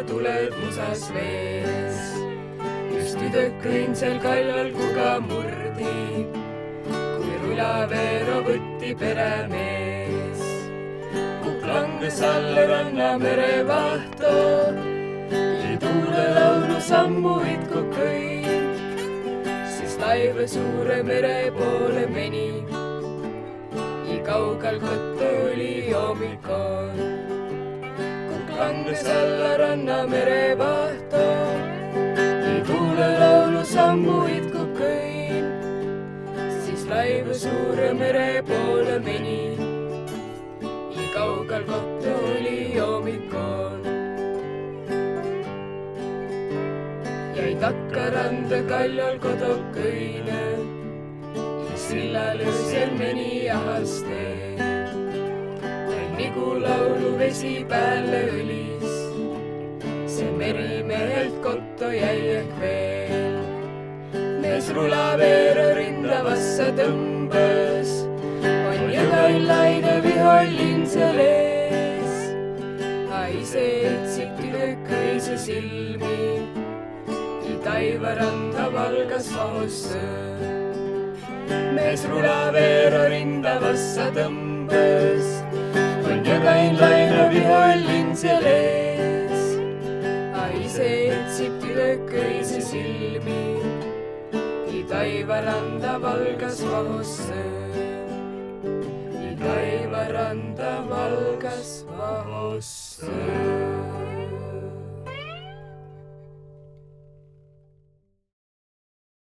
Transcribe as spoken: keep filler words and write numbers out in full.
tuled musas vees. Just tüdruk õndsal kallal kuga murdi, kui rulaveero võtti peremees. Kukk langes alla ranna merevahto ja tuule laulu sammu itku kõin. Siis laiva suure mere poole meni, kaugel kotta oli hommikoon. Kukk langes alla ranna merevahto ja tuule laulu sammu itku kõin. Siis laiva suure mere poole meni ja kaugel kotta oli hommikoon. Jäi takka randa kaljal kodokõine, sillal öösel meni ahastee. Nigu laulu vesi pääle õlis, see merimehelt kotto jäi ehk veel. Mees rulaveero rindavassa tõmbes, on jõgain laine vihollin seal ees. A ise etsib tüdruk õise silmi, ja taivaranda valgas vahosse. Mees rulaveero rindavassa tõmbes, on jõgain laine vihollin seal ees. A ise etsib tüdruk õise silmi, ja taivaranda valgas vahosse. Ja taivaranda valgas vahosse.